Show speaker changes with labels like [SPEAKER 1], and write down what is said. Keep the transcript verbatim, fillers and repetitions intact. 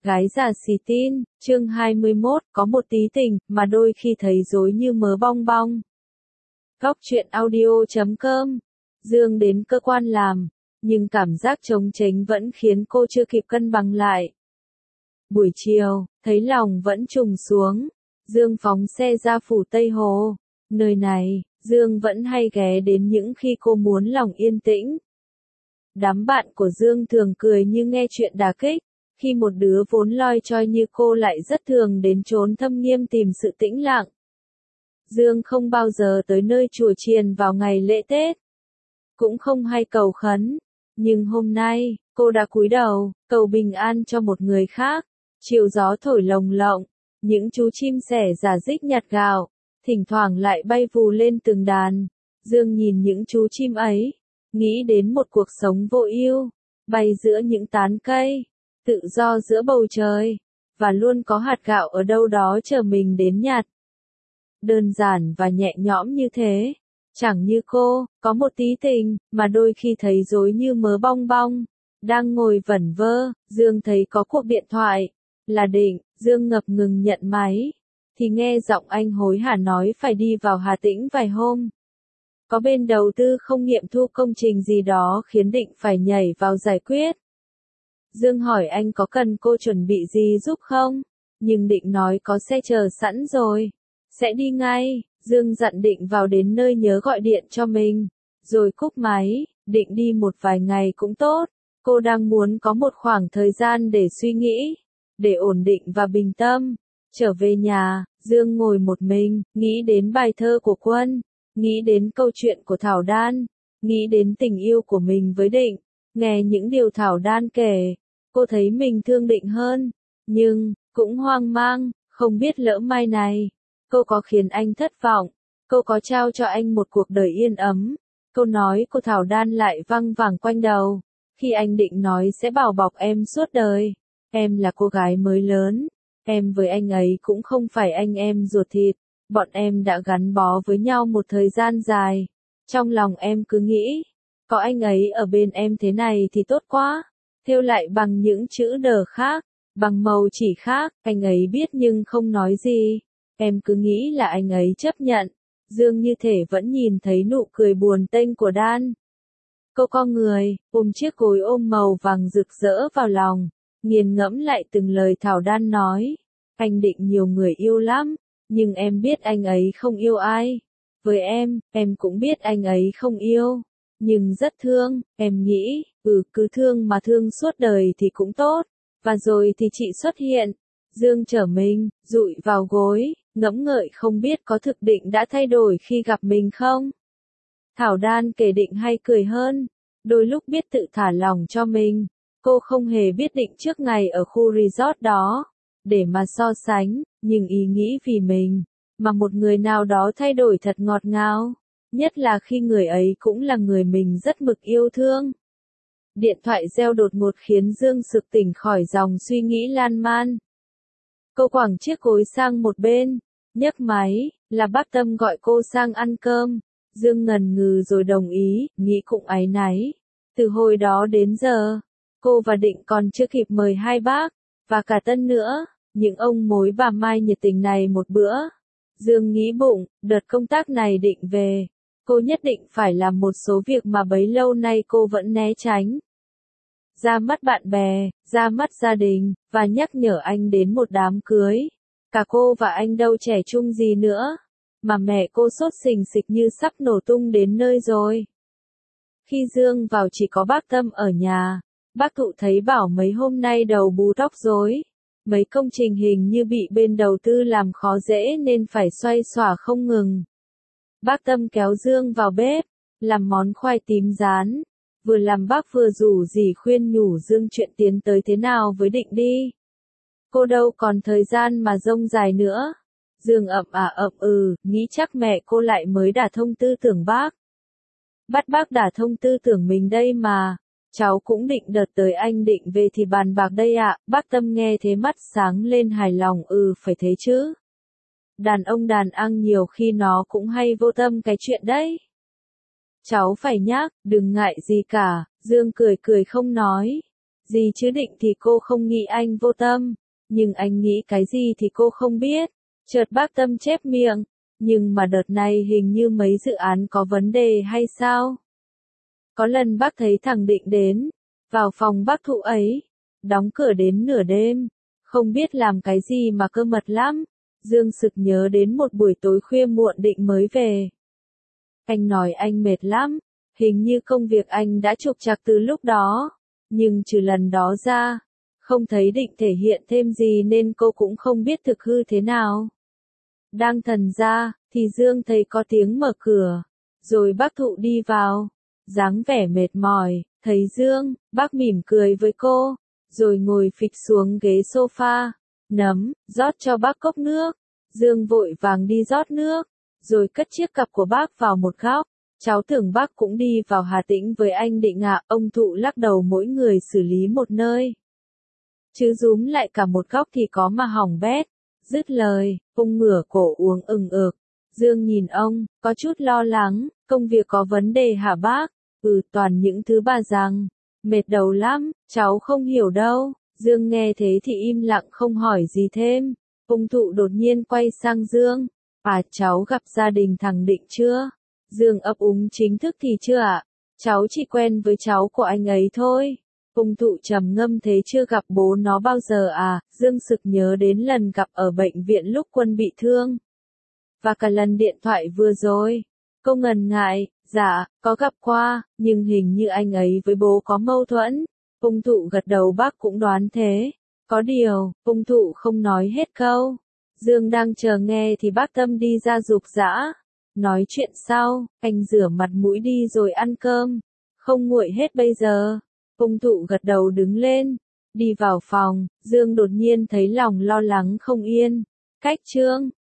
[SPEAKER 1] Gái già xì tin, chương hai mươi mốt, có một tí tình, mà đôi khi thấy rối như mớ bong bong. Góc truyện audio chấm com. Dương đến cơ quan làm, nhưng cảm giác trống tránh vẫn khiến cô chưa kịp cân bằng lại. Buổi chiều, thấy lòng vẫn trùng xuống, Dương phóng xe ra phủ Tây Hồ. Nơi này, Dương vẫn hay ghé đến những khi cô muốn lòng yên tĩnh. Đám bạn của Dương thường cười như nghe chuyện đả kích, khi một đứa vốn loi choi như cô lại rất thường đến chốn thâm nghiêm tìm sự tĩnh lặng. Dương không bao giờ tới nơi chùa chiền vào ngày lễ Tết, cũng không hay cầu khấn, nhưng hôm nay, cô đã cúi đầu, cầu bình an cho một người khác. Chiều gió thổi lồng lộng, những chú chim sẻ rả rích nhặt gạo, thỉnh thoảng lại bay vù lên từng đàn. Dương nhìn những chú chim ấy, nghĩ đến một cuộc sống vô ưu, bay giữa những tán cây, tự do giữa bầu trời, và luôn có hạt gạo ở đâu đó chờ mình đến nhặt. Đơn giản và nhẹ nhõm như thế, chẳng như cô, có một tí tình, mà đôi khi thấy rối như mớ bong bong. Đang ngồi vẩn vơ, Dương thấy có cuộc điện thoại. Là Định. Dương ngập ngừng nhận máy, thì nghe giọng anh hối hả nói phải đi vào Hà Tĩnh vài hôm. Có bên đầu tư không nghiệm thu công trình gì đó khiến Định phải nhảy vào giải quyết. Dương hỏi anh có cần cô chuẩn bị gì giúp không, nhưng Định nói có xe chờ sẵn rồi, sẽ đi ngay. Dương dặn Định vào đến nơi nhớ gọi điện cho mình, rồi cúp máy. Định đi một vài ngày cũng tốt, cô đang muốn có một khoảng thời gian để suy nghĩ, để ổn định và bình tâm. Trở về nhà, Dương ngồi một mình, nghĩ đến bài thơ của Quân, nghĩ đến câu chuyện của Thảo Đan, nghĩ đến tình yêu của mình với Định. Nghe những điều Thảo Đan kể, cô thấy mình thương Định hơn, nhưng cũng hoang mang, không biết lỡ mai này, cô có khiến anh thất vọng, cô có trao cho anh một cuộc đời yên ấm. Câu nói của Thảo Đan lại văng vẳng quanh đầu, khi anh Định nói sẽ bảo bọc em suốt đời. Em là cô gái mới lớn, em với anh ấy cũng không phải anh em ruột thịt, bọn em đã gắn bó với nhau một thời gian dài. Trong lòng em cứ nghĩ, có anh ấy ở bên em thế này thì tốt quá. Thêu lại bằng những chữ đờ khác, bằng màu chỉ khác, anh ấy biết nhưng không nói gì. Em cứ nghĩ là anh ấy chấp nhận. Dương như thể vẫn nhìn thấy nụ cười buồn tênh của Đan. Cô co người, ôm chiếc gối ôm màu vàng rực rỡ vào lòng, nghiền ngẫm lại từng lời Thảo Đan nói. Anh Định nhiều người yêu lắm, nhưng em biết anh ấy không yêu ai. Với em, em cũng biết anh ấy không yêu, nhưng rất thương. Em nghĩ, ừ cứ thương mà thương suốt đời thì cũng tốt. Và rồi thì chị xuất hiện. Dương trở mình, dụi vào gối, ngẫm ngợi không biết có thực Định đã thay đổi khi gặp mình không. Thảo Đan kể Định hay cười hơn, đôi lúc biết tự thả lòng cho mình. Cô không hề biết Định trước ngày ở khu resort đó, để mà so sánh, nhưng ý nghĩ vì mình, mà một người nào đó thay đổi thật ngọt ngào, nhất là khi người ấy cũng là người mình rất mực yêu thương. Điện thoại reo đột ngột khiến Dương sực tỉnh khỏi dòng suy nghĩ lan man. Cô quẳng chiếc gối sang một bên, nhấc máy, là bác Tâm gọi cô sang ăn cơm. Dương ngần ngừ rồi đồng ý, nghĩ cũng áy náy. Từ hồi đó đến giờ, cô và Định còn chưa kịp mời hai bác, và cả Tân nữa, những ông mối bà Mai nhiệt tình này một bữa. Dương nghĩ bụng, đợt công tác này Định về, cô nhất định phải làm một số việc mà bấy lâu nay cô vẫn né tránh. Ra mắt bạn bè, ra mắt gia đình, và nhắc nhở anh đến một đám cưới. Cả cô và anh đâu trẻ trung gì nữa, mà mẹ cô sốt sình sịch như sắp nổ tung đến nơi rồi. Khi Dương vào chỉ có bác Tâm ở nhà. Bác Thụ thấy bảo mấy hôm nay đầu bù tóc rối, mấy công trình hình như bị bên đầu tư làm khó dễ nên phải xoay xỏa không ngừng. Bác Tâm kéo Dương vào bếp, làm món khoai tím rán, vừa làm bác vừa rủ rỉ khuyên nhủ Dương chuyện tiến tới thế nào với Định đi. Cô đâu còn thời gian mà rông dài nữa. Dương ậm à ậm ừ, nghĩ chắc mẹ cô lại mới đả thông tư tưởng bác. Bắt bác đả thông tư tưởng mình đây mà. Cháu cũng định đợt tới anh Định về thì bàn bạc đây ạ. Bác Tâm nghe thế mắt sáng lên hài lòng. Ừ phải thế chứ. Đàn ông đàn ăn nhiều khi nó cũng hay vô tâm cái chuyện đấy. Cháu phải nhắc, đừng ngại gì cả. Dương cười cười không nói. Gì chứ định thì cô không nghĩ anh vô tâm, nhưng anh nghĩ cái gì thì cô không biết. Chợt bác Tâm chép miệng, nhưng mà đợt này hình như mấy dự án có vấn đề hay sao? Có lần bác thấy thằng Định đến, vào phòng bác Thụ ấy, đóng cửa đến nửa đêm, không biết làm cái gì mà cơ mật lắm. Dương sực nhớ đến một buổi tối khuya muộn Định mới về. Anh nói anh mệt lắm, hình như công việc anh đã trục trặc từ lúc đó, nhưng trừ lần đó ra, không thấy Định thể hiện thêm gì nên cô cũng không biết thực hư thế nào. Đang thần ra, thì Dương thấy có tiếng mở cửa, rồi bác Thụ đi vào, dáng vẻ mệt mỏi, thấy Dương, bác mỉm cười với cô, rồi ngồi phịch xuống ghế sofa, nấm, rót cho bác cốc nước. Dương vội vàng đi rót nước, rồi cất chiếc cặp của bác vào một góc. Cháu tưởng bác cũng đi vào Hà Tĩnh với anh Định ạ. Ông Thụ lắc đầu, mỗi người xử lý một nơi. Chứ rúm lại cả một góc thì có mà hỏng bét. Dứt lời, ông ngửa cổ uống ừng ực. Dương nhìn ông, có chút lo lắng, công việc có vấn đề hả bác? Ừ, toàn những thứ bà rằng, mệt đầu lắm, cháu không hiểu đâu. Dương nghe thế thì im lặng không hỏi gì thêm. Ông Thụ đột nhiên quay sang Dương. À, cháu gặp gia đình thằng Định chưa? Dương ấp úng, chính thức thì chưa ạ. Cháu chỉ quen với cháu của anh ấy thôi. Ông Thụ trầm ngâm, thế chưa gặp bố nó bao giờ à? Dương sực nhớ đến lần gặp ở bệnh viện lúc Quân bị thương. Và cả lần điện thoại vừa rồi. Cô ngần ngại, dạ, có gặp qua, nhưng hình như anh ấy với bố có mâu thuẫn. Ông Thụ gật đầu, bác cũng đoán thế. Có điều, ông Thụ không nói hết câu. Dương đang chờ nghe thì bác Tâm đi ra giục giã. Nói chuyện sau, anh rửa mặt mũi đi rồi ăn cơm. Không nguội hết bây giờ. Ông Thụ gật đầu đứng lên. Đi vào phòng, Dương đột nhiên thấy lòng lo lắng không yên. Cách Trương,